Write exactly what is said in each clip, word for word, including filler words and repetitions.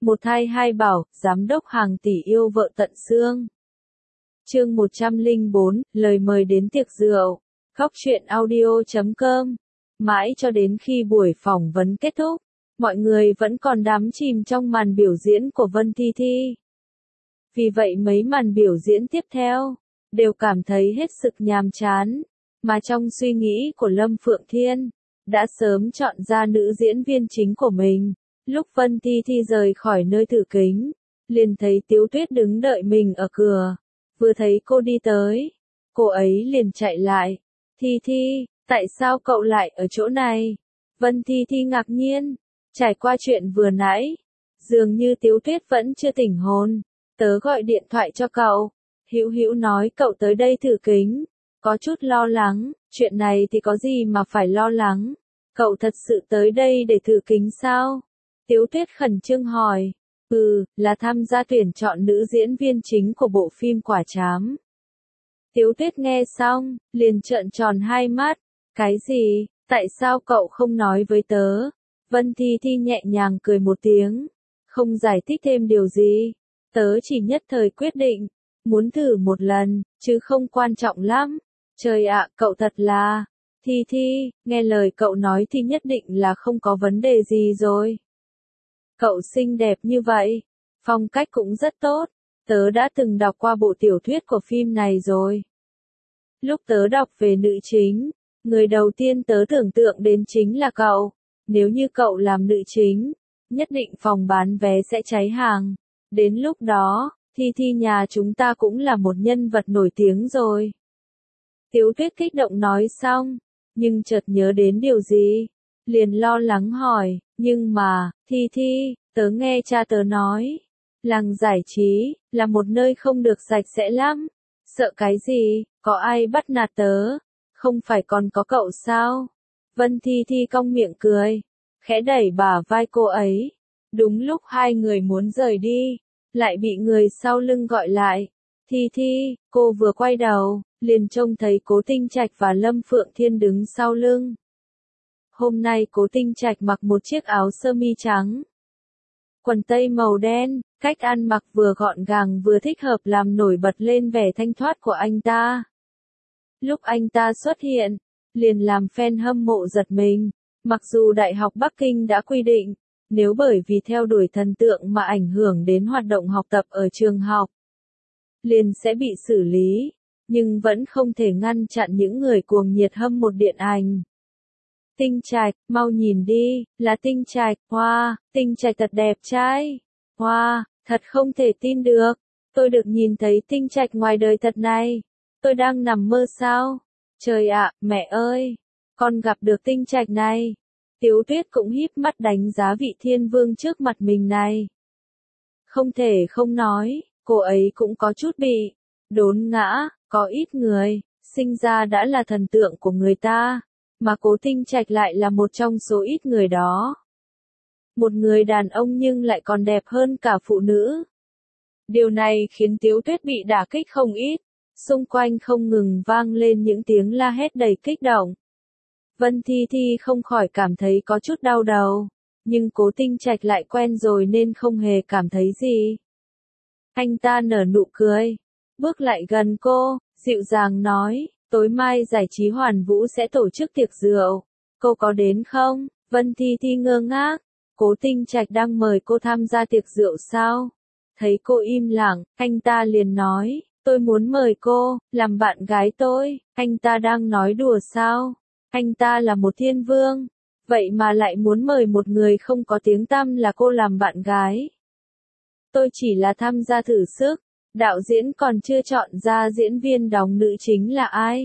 Một thai hai bảo, giám đốc hàng tỷ yêu vợ tận xương. Chương một trăm lẻ bốn, lời mời đến tiệc rượu. Góc truyện audio chấm com. Mãi cho đến khi buổi phỏng vấn kết thúc, mọi người vẫn còn đắm chìm trong màn biểu diễn của Vân Thi Thi. Vì vậy mấy màn biểu diễn tiếp theo, đều cảm thấy hết sức nhàm chán, mà trong suy nghĩ của Lâm Phượng Thiên, đã sớm chọn ra nữ diễn viên chính của mình. Lúc Vân Thi Thi rời khỏi nơi thử kính, liền thấy Tiếu Tuyết đứng đợi mình ở cửa. Vừa thấy cô đi tới, cô ấy liền chạy lại. Thi Thi, tại sao cậu lại ở chỗ này? Vân Thi Thi ngạc nhiên, trải qua chuyện vừa nãy, dường như Tiếu Tuyết vẫn chưa tỉnh hồn. Tớ gọi điện thoại cho cậu, Hữu Hữu nói cậu tới đây thử kính, có chút lo lắng. Chuyện này thì có gì mà phải lo lắng? Cậu thật sự tới đây để thử kính sao? Tiếu Tuyết khẩn trương hỏi. Ừ, là tham gia tuyển chọn nữ diễn viên chính của bộ phim Quả Trám. Tiếu Tuyết nghe xong, liền trợn tròn hai mắt. Cái gì? Tại sao cậu không nói với tớ? Vân Thi Thi nhẹ nhàng cười một tiếng, không giải thích thêm điều gì. Tớ chỉ nhất thời quyết định, muốn thử một lần, chứ không quan trọng lắm. Trời ạ, cậu thật là... Thi Thi, nghe lời cậu nói thì nhất định là không có vấn đề gì rồi. Cậu xinh đẹp như vậy, phong cách cũng rất tốt, tớ đã từng đọc qua bộ tiểu thuyết của phim này rồi. Lúc tớ đọc về nữ chính, người đầu tiên tớ tưởng tượng đến chính là cậu. Nếu như cậu làm nữ chính, nhất định phòng bán vé sẽ cháy hàng. Đến lúc đó, Thi Thi nhà chúng ta cũng là một nhân vật nổi tiếng rồi. Tiếu Tuyết kích động nói xong, nhưng chợt nhớ đến điều gì, liền lo lắng hỏi, nhưng mà, Thi Thi, tớ nghe cha tớ nói, làng giải trí, là một nơi không được sạch sẽ lắm. Sợ cái gì, có ai bắt nạt tớ, không phải còn có cậu sao? Vân Thi Thi cong miệng cười, khẽ đẩy bả vai cô ấy. Đúng lúc hai người muốn rời đi, lại bị người sau lưng gọi lại. Thi Thi, cô vừa quay đầu, liền trông thấy Cố Tinh Trạch và Lâm Phượng Thiên đứng sau lưng. Hôm nay Cố Tinh Trạch mặc một chiếc áo sơ mi trắng, quần tây màu đen, cách ăn mặc vừa gọn gàng vừa thích hợp làm nổi bật lên vẻ thanh thoát của anh ta. Lúc anh ta xuất hiện, liền làm fan hâm mộ giật mình. Mặc dù Đại học Bắc Kinh đã quy định, nếu bởi vì theo đuổi thần tượng mà ảnh hưởng đến hoạt động học tập ở trường học, liền sẽ bị xử lý, nhưng vẫn không thể ngăn chặn những người cuồng nhiệt hâm mộ điện ảnh. Tinh Trạch, mau nhìn đi, là Tinh Trạch, wow, Tinh Trạch thật đẹp trai, wow, thật không thể tin được, tôi được nhìn thấy Tinh Trạch ngoài đời thật này, tôi đang nằm mơ sao? Trời ạ, mẹ ơi, con gặp được Tinh Trạch này. Tiếu Tuyết cũng híp mắt đánh giá vị thiên vương trước mặt mình này. Không thể không nói, cô ấy cũng có chút bị đốn ngã, có ít người, sinh ra đã là thần tượng của người ta, mà Cố Tinh Trạch lại là một trong số ít người đó. Một người đàn ông nhưng lại còn đẹp hơn cả phụ nữ. Điều này khiến Tiếu Tuyết bị đả kích không ít, xung quanh không ngừng vang lên những tiếng la hét đầy kích động. Vân Thi Thi không khỏi cảm thấy có chút đau đầu, nhưng Cố Tinh Trạch lại quen rồi nên không hề cảm thấy gì. Anh ta nở nụ cười, bước lại gần cô, dịu dàng nói, tối mai giải trí Hoàn Vũ sẽ tổ chức tiệc rượu, cô có đến không? Vân Thi Thi ngơ ngác, Cố Tinh Trạch đang mời cô tham gia tiệc rượu sao? Thấy cô im lặng, anh ta liền nói, tôi muốn mời cô, làm bạn gái tôi. Anh ta đang nói đùa sao? Anh ta là một thiên vương, vậy mà lại muốn mời một người không có tiếng tăm là cô làm bạn gái. Tôi chỉ là tham gia thử sức, đạo diễn còn chưa chọn ra diễn viên đóng nữ chính là ai.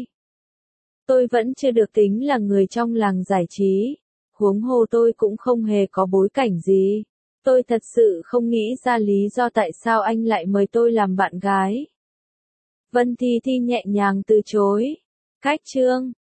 Tôi vẫn chưa được tính là người trong làng giải trí, huống hồ tôi cũng không hề có bối cảnh gì. Tôi thật sự không nghĩ ra lý do tại sao anh lại mời tôi làm bạn gái. Vân Thi Thi nhẹ nhàng từ chối. Cách chương